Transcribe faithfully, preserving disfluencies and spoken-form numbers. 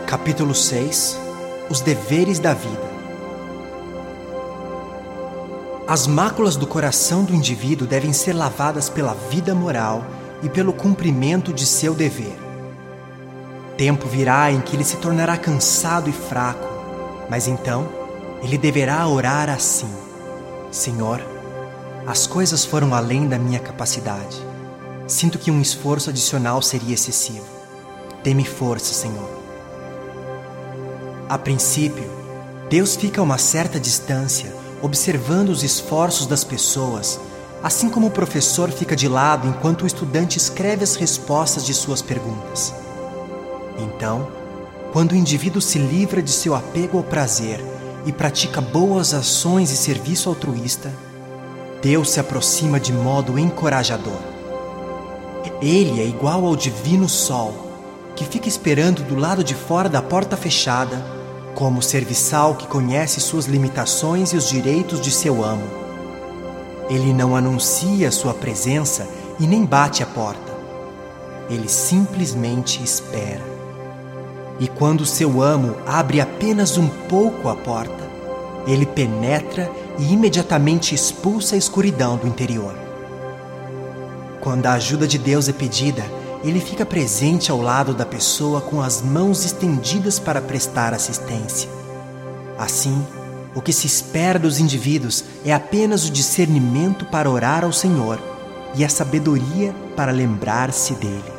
Capítulo seis. Os deveres da vida. As máculas do coração do indivíduo devem ser lavadas pela vida moral e pelo cumprimento de seu dever. Tempo virá em que ele se tornará cansado e fraco, mas então ele deverá orar assim: Senhor, as coisas foram além da minha capacidade. Sinto que um esforço adicional seria excessivo. Dê-me força, Senhor. A princípio, Deus fica a uma certa distância, observando os esforços das pessoas, assim como o professor fica de lado enquanto o estudante escreve as respostas de suas perguntas. Então, quando o indivíduo se livra de seu apego ao prazer e pratica boas ações e serviço altruísta, Deus se aproxima de modo encorajador. Ele é igual ao divino sol, que fica esperando do lado de fora da porta fechada, como serviçal que conhece suas limitações e os direitos de seu amo. Ele não anuncia sua presença e nem bate a porta. Ele simplesmente espera. E quando seu amo abre apenas um pouco a porta, ele penetra e imediatamente expulsa a escuridão do interior. Quando a ajuda de Deus é pedida, ele fica presente ao lado da pessoa com as mãos estendidas para prestar assistência. Assim, o que se espera dos indivíduos é apenas o discernimento para orar ao Senhor e a sabedoria para lembrar-se dele.